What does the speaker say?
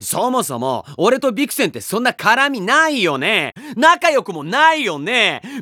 そもそも俺とビクセンってそんな絡みないよね。仲良くもないよね。